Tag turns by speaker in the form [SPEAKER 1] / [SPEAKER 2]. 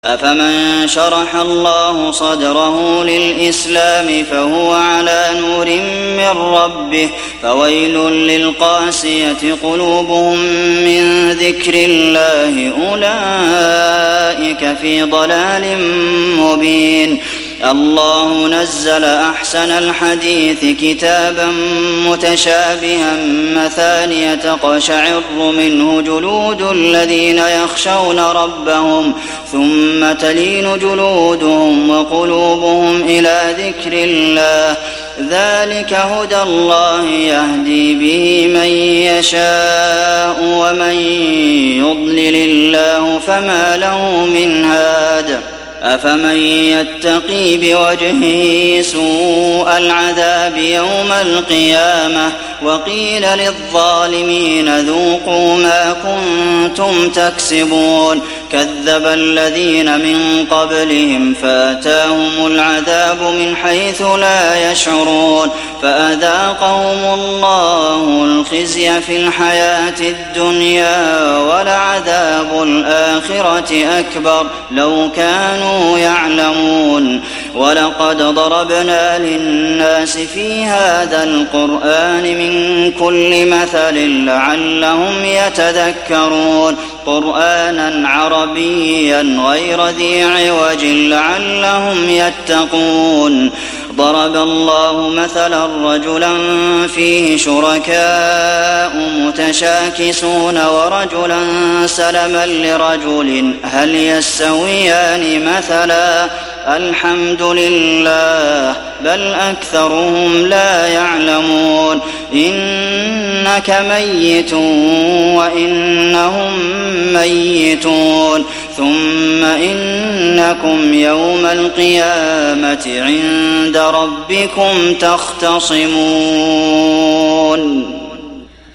[SPEAKER 1] أفمن شرح الله صدره للإسلام فهو على نور من ربه فويل للقاسية قلوبهم من ذكر الله أولئك في ضلال مبين الله نزل أحسن الحديث كتابا متشابها مثانية تقشعر منه جلود الذين يخشون ربهم ثم تلين جلودهم وقلوبهم إلى ذكر الله ذلك هدى الله يهدي به من يشاء ومن يضلل الله فما له من هاد أفمن يتقي بوجهه سوء العذاب يوم القيامة وقيل للظالمين ذوقوا ما كنتم تكسبون كذب الذين من قبلهم فأتاهم العذاب من حيث لا يشعرون فأذاقهم الله الخزي في الحياة الدنيا ولعذاب الآخرة أكبر لو كانوا يعلمون ولقد ضربنا للناس في هذا القرآن من كل مثل لعلهم يتذكرون قرآنا عربيا غير ذي عوج لعلهم يتقون ضرب الله مثلا رجلا فيه شركاء متشاكسون ورجلا سلما لرجل هل يستويان مثلا الحمد لله بل أكثرهم لا يعلمون إنك ميت وإنهم ميتون ثم إنكم يوم القيامة عند ربكم تختصمون